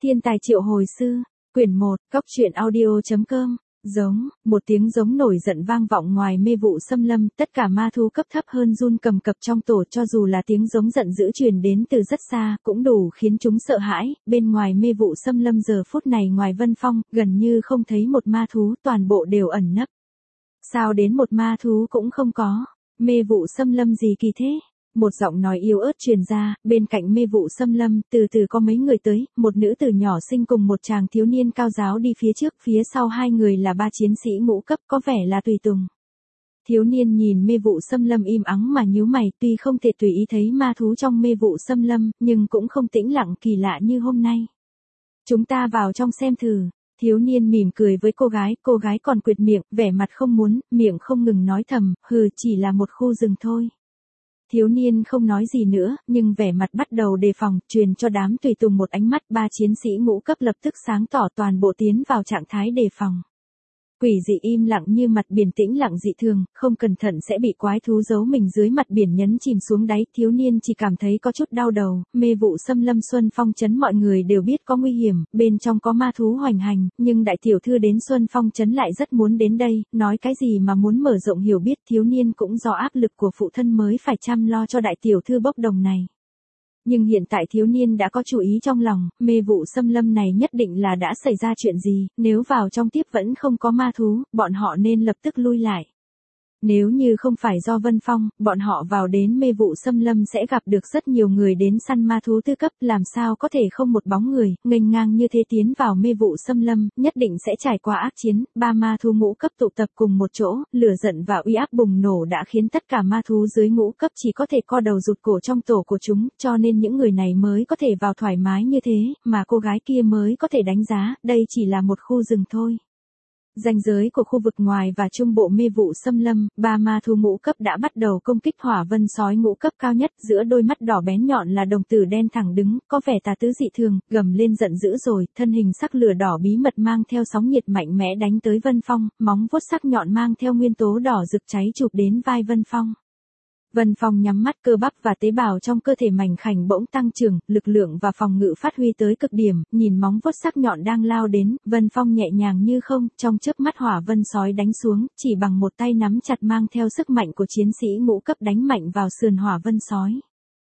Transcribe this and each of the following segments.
Thiên tài triệu hồi sư, quyển 1, góc truyện audio.com. Giống, một tiếng giống nổi giận vang vọng ngoài mê vụ xâm lâm, tất cả ma thú cấp thấp hơn run cầm cập trong tổ, cho dù là tiếng giống giận dữ truyền đến từ rất xa, cũng đủ khiến chúng sợ hãi. Bên ngoài mê vụ xâm lâm giờ phút này ngoài Vân Phong, gần như không thấy một ma thú, toàn bộ đều ẩn nấp. Sao đến một ma thú cũng không có, mê vụ xâm lâm gì kỳ thế? Một giọng nói yếu ớt truyền ra, bên cạnh mê vụ xâm lâm, từ từ có mấy người tới, một nữ tử nhỏ xinh cùng một chàng thiếu niên cao giáo đi phía trước, phía sau hai người là ba chiến sĩ ngũ cấp, có vẻ là tùy tùng. Thiếu niên nhìn mê vụ xâm lâm im ắng mà nhíu mày, tuy không thể tùy ý thấy ma thú trong mê vụ xâm lâm, nhưng cũng không tĩnh lặng kỳ lạ như hôm nay. Chúng ta vào trong xem thử. Thiếu niên mỉm cười với cô gái còn quệt miệng, vẻ mặt không muốn, miệng không ngừng nói thầm, hừ, chỉ là một khu rừng thôi. Thiếu niên không nói gì nữa, nhưng vẻ mặt bắt đầu đề phòng, truyền cho đám tùy tùng một ánh mắt, ba chiến sĩ ngũ cấp lập tức sáng tỏ toàn bộ tiến vào trạng thái đề phòng. Quỷ dị im lặng như mặt biển tĩnh lặng dị thường, không cẩn thận sẽ bị quái thú giấu mình dưới mặt biển nhấn chìm xuống đáy. Thiếu niên chỉ cảm thấy có chút đau đầu, mê vụ xâm lâm Xuân Phong trấn mọi người đều biết có nguy hiểm, bên trong có ma thú hoành hành, nhưng đại tiểu thư đến Xuân Phong trấn lại rất muốn đến đây, nói cái gì mà muốn mở rộng hiểu biết. Thiếu niên cũng do áp lực của phụ thân mới phải chăm lo cho đại tiểu thư bốc đồng này. Nhưng hiện tại thiếu niên đã có chủ ý trong lòng, mê vụ xâm lâm này nhất định là đã xảy ra chuyện gì, nếu vào trong tiếp vẫn không có ma thú, bọn họ nên lập tức lui lại. Nếu như không phải do Vân Phong, bọn họ vào đến mê vụ xâm lâm sẽ gặp được rất nhiều người đến săn ma thú tư cấp, làm sao có thể không một bóng người, nghênh ngang như thế tiến vào mê vụ xâm lâm, nhất định sẽ trải qua ác chiến. Ba ma thú ngũ cấp tụ tập cùng một chỗ, lửa giận và uy áp bùng nổ đã khiến tất cả ma thú dưới ngũ cấp chỉ có thể co đầu rụt cổ trong tổ của chúng, cho nên những người này mới có thể vào thoải mái như thế, mà cô gái kia mới có thể đánh giá, đây chỉ là một khu rừng thôi. Ranh giới của khu vực ngoài và trung bộ mê vụ xâm lâm, ba ma thú ngũ cấp đã bắt đầu công kích hỏa vân sói ngũ cấp cao nhất, giữa đôi mắt đỏ bén nhọn là đồng tử đen thẳng đứng, có vẻ tà tứ dị thường, gầm lên giận dữ rồi, thân hình sắc lửa đỏ bí mật mang theo sóng nhiệt mạnh mẽ đánh tới Vân Phong, móng vuốt sắc nhọn mang theo nguyên tố đỏ rực cháy chụp đến vai Vân Phong. Vân Phong nhắm mắt, cơ bắp và tế bào trong cơ thể mảnh khảnh bỗng tăng trưởng, lực lượng và phòng ngự phát huy tới cực điểm, nhìn móng vuốt sắc nhọn đang lao đến, Vân Phong nhẹ nhàng như không, trong chớp mắt hỏa vân sói đánh xuống, chỉ bằng một tay nắm chặt mang theo sức mạnh của chiến sĩ ngũ cấp đánh mạnh vào sườn hỏa vân sói.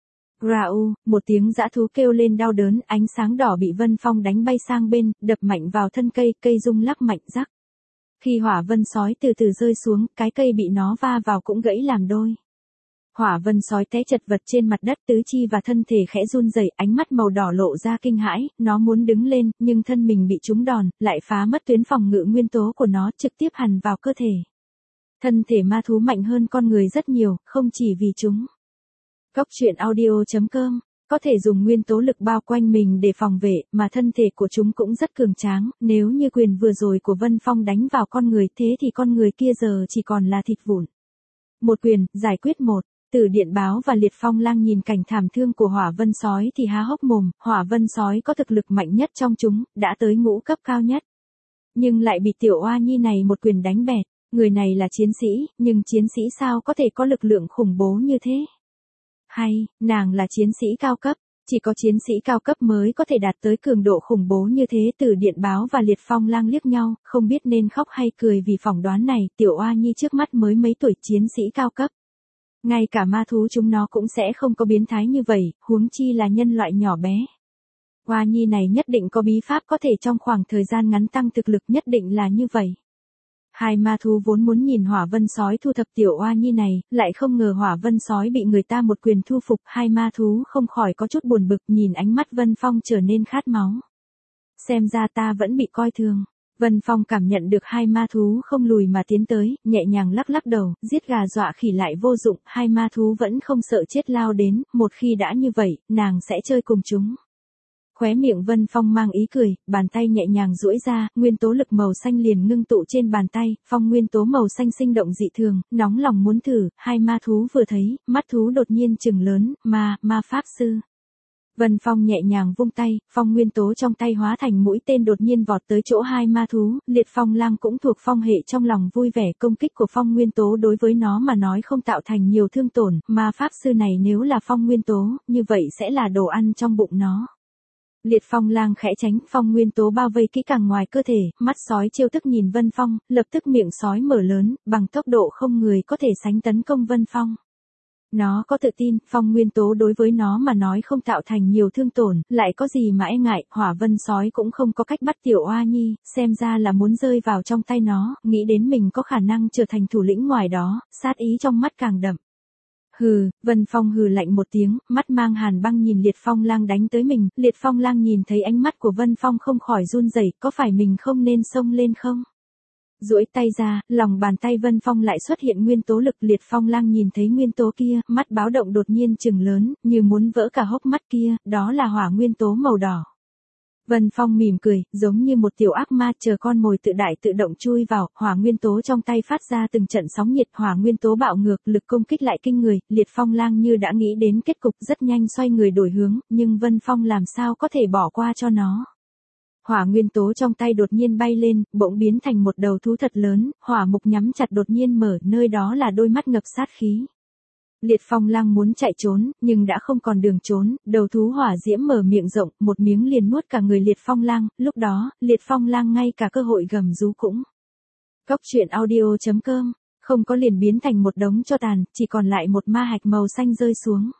Rau, một tiếng dã thú kêu lên đau đớn, ánh sáng đỏ bị Vân Phong đánh bay sang bên, đập mạnh vào thân cây, cây rung lắc mạnh rắc. Khi hỏa vân sói từ từ rơi xuống, cái cây bị nó va vào cũng gãy làm đôi. Hỏa vân sói té chật vật trên mặt đất, tứ chi và thân thể khẽ run rẩy, ánh mắt màu đỏ lộ ra kinh hãi, nó muốn đứng lên, nhưng thân mình bị trúng đòn, lại phá mất tuyến phòng ngự nguyên tố của nó, trực tiếp hằn vào cơ thể. Thân thể ma thú mạnh hơn con người rất nhiều, không chỉ vì chúng. Góc truyện audio.com, có thể dùng nguyên tố lực bao quanh mình để phòng vệ, mà thân thể của chúng cũng rất cường tráng, nếu như quyền vừa rồi của Vân Phong đánh vào con người, thế thì con người kia giờ chỉ còn là thịt vụn. Một quyền, giải quyết một. Tử Điện Báo và Liệt Phong Lang nhìn cảnh thảm thương của hỏa vân sói thì há hốc mồm, hỏa vân sói có thực lực mạnh nhất trong chúng, đã tới ngũ cấp cao nhất. Nhưng lại bị tiểu oa nhi này một quyền đánh bẹt, người này là chiến sĩ, nhưng chiến sĩ sao có thể có lực lượng khủng bố như thế? Hay, nàng là chiến sĩ cao cấp, chỉ có chiến sĩ cao cấp mới có thể đạt tới cường độ khủng bố như thế. Tử Điện Báo và Liệt Phong Lang liếc nhau, không biết nên khóc hay cười vì phỏng đoán này, tiểu oa nhi trước mắt mới mấy tuổi, chiến sĩ cao cấp. Ngay cả ma thú chúng nó cũng sẽ không có biến thái như vậy, huống chi là nhân loại nhỏ bé. Oa nhi này nhất định có bí pháp có thể trong khoảng thời gian ngắn tăng thực lực, nhất định là như vậy. Hai ma thú vốn muốn nhìn hỏa vân sói thu thập tiểu oa nhi này, lại không ngờ hỏa vân sói bị người ta một quyền thu phục, hai ma thú không khỏi có chút buồn bực, nhìn ánh mắt Vân Phong trở nên khát máu. Xem ra ta vẫn bị coi thường. Vân Phong cảm nhận được hai ma thú không lùi mà tiến tới, nhẹ nhàng lắc lắc đầu, giết gà dọa khỉ lại vô dụng, hai ma thú vẫn không sợ chết lao đến, một khi đã như vậy, nàng sẽ chơi cùng chúng. Khóe miệng Vân Phong mang ý cười, bàn tay nhẹ nhàng duỗi ra, nguyên tố lực màu xanh liền ngưng tụ trên bàn tay, phong nguyên tố màu xanh sinh động dị thường, nóng lòng muốn thử, hai ma thú vừa thấy, mắt thú đột nhiên trừng lớn, ma pháp sư. Vân Phong nhẹ nhàng vung tay, phong nguyên tố trong tay hóa thành mũi tên đột nhiên vọt tới chỗ hai ma thú, Liệt Phong Lang cũng thuộc phong hệ, trong lòng vui vẻ, công kích của phong nguyên tố đối với nó mà nói không tạo thành nhiều thương tổn, ma pháp sư này nếu là phong nguyên tố, như vậy sẽ là đồ ăn trong bụng nó. Liệt Phong Lang khẽ tránh, phong nguyên tố bao vây kỹ càng ngoài cơ thể, mắt sói trêu tức nhìn Vân Phong, lập tức miệng sói mở lớn, bằng tốc độ không người có thể sánh tấn công Vân Phong. Nó có tự tin, phong nguyên tố đối với nó mà nói không tạo thành nhiều thương tổn, lại có gì mà e ngại, hỏa vân sói cũng không có cách bắt tiểu oa nhi, xem ra là muốn rơi vào trong tay nó, nghĩ đến mình có khả năng trở thành thủ lĩnh ngoài đó, sát ý trong mắt càng đậm. Hừ, Vân Phong hừ lạnh một tiếng, mắt mang hàn băng nhìn Liệt Phong Lang đánh tới mình, Liệt Phong Lang nhìn thấy ánh mắt của Vân Phong không khỏi run rẩy, có phải mình không nên xông lên không? Duỗi tay ra, lòng bàn tay Vân Phong lại xuất hiện nguyên tố lực. Liệt Phong Lang nhìn thấy nguyên tố kia, mắt báo động đột nhiên trừng lớn, như muốn vỡ cả hốc mắt kia, đó là hỏa nguyên tố màu đỏ. Vân Phong mỉm cười, giống như một tiểu ác ma chờ con mồi tự đại tự động chui vào, hỏa nguyên tố trong tay phát ra từng trận sóng nhiệt, hỏa nguyên tố bạo ngược, lực công kích lại kinh người, Liệt Phong Lang như đã nghĩ đến kết cục rất nhanh xoay người đổi hướng, nhưng Vân Phong làm sao có thể bỏ qua cho nó. Hỏa nguyên tố trong tay đột nhiên bay lên, bỗng biến thành một đầu thú thật lớn, hỏa mục nhắm chặt đột nhiên mở, nơi đó là đôi mắt ngập sát khí. Liệt Phong Lang muốn chạy trốn, nhưng đã không còn đường trốn, đầu thú hỏa diễm mở miệng rộng, một miếng liền nuốt cả người Liệt Phong Lang, lúc đó, Liệt Phong Lang ngay cả cơ hội gầm rú cũng. Cốc truyện audio.com, không có liền biến thành một đống tro tàn, chỉ còn lại một ma hạch màu xanh rơi xuống.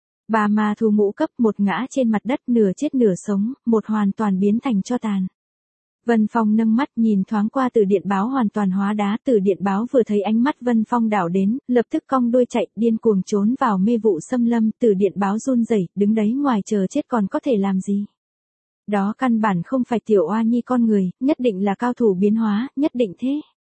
3 ma thú ngũ cấp, một ngã trên mặt đất nửa chết nửa sống, một hoàn toàn biến thành tro tàn. Vân Phong nâng mắt nhìn thoáng qua từ điện báo hoàn toàn hóa đá, từ điện báo vừa thấy ánh mắt Vân Phong đảo đến, lập tức cong đuôi chạy, điên cuồng trốn vào mê vụ xâm lâm, từ điện báo run rẩy, đứng đấy ngoài chờ chết còn có thể làm gì. Đó căn bản không phải tiểu oa nhi con người, nhất định là cao thủ biến hóa, nhất định thế.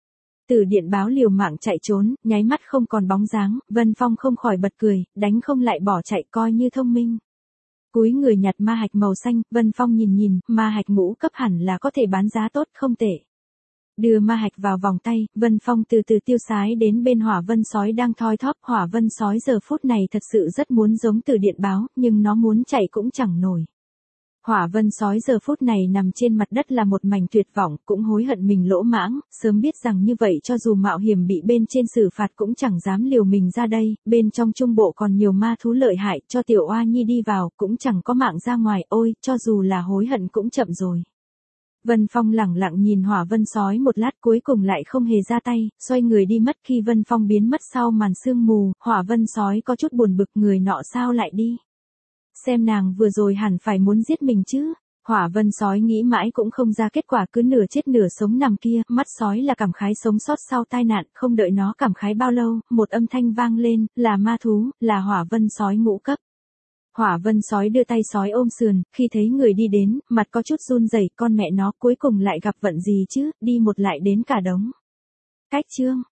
Từ điện báo liều mạng chạy trốn, nháy mắt không còn bóng dáng, Vân Phong không khỏi bật cười, đánh không lại bỏ chạy coi như thông minh. Cúi người nhặt ma hạch màu xanh, Vân Phong nhìn, ma hạch ngũ cấp hẳn là có thể bán giá tốt không tệ. Đưa ma hạch vào vòng tay, Vân Phong từ từ tiêu sái đến bên hỏa vân sói đang thoi thóp, hỏa vân sói giờ phút này thật sự rất muốn giống từ điện báo, nhưng nó muốn chạy cũng chẳng nổi. Hỏa vân sói giờ phút này nằm trên mặt đất là một mảnh tuyệt vọng, cũng hối hận mình lỗ mãng, sớm biết rằng như vậy cho dù mạo hiểm bị bên trên xử phạt cũng chẳng dám liều mình ra đây, bên trong trung bộ còn nhiều ma thú lợi hại, cho tiểu oa nhi đi vào, cũng chẳng có mạng ra ngoài, ôi, cho dù là hối hận cũng chậm rồi. Vân Phong lẳng lặng nhìn hỏa vân sói một lát cuối cùng lại không hề ra tay, xoay người đi mất. Khi Vân Phong biến mất sau màn sương mù, hỏa vân sói có chút buồn bực, người nọ sao lại đi. Xem nàng vừa rồi hẳn phải muốn giết mình chứ. Hỏa vân sói nghĩ mãi cũng không ra kết quả, cứ nửa chết nửa sống nằm kia, mắt sói là cảm khái sống sót sau tai nạn, không đợi nó cảm khái bao lâu, một âm thanh vang lên, là ma thú, là hỏa vân sói ngũ cấp. Hỏa vân sói đưa tay sói ôm sườn, khi thấy người đi đến, mặt có chút run rẩy, con mẹ nó cuối cùng lại gặp vận gì chứ, đi một lại đến cả đống. Cách chương.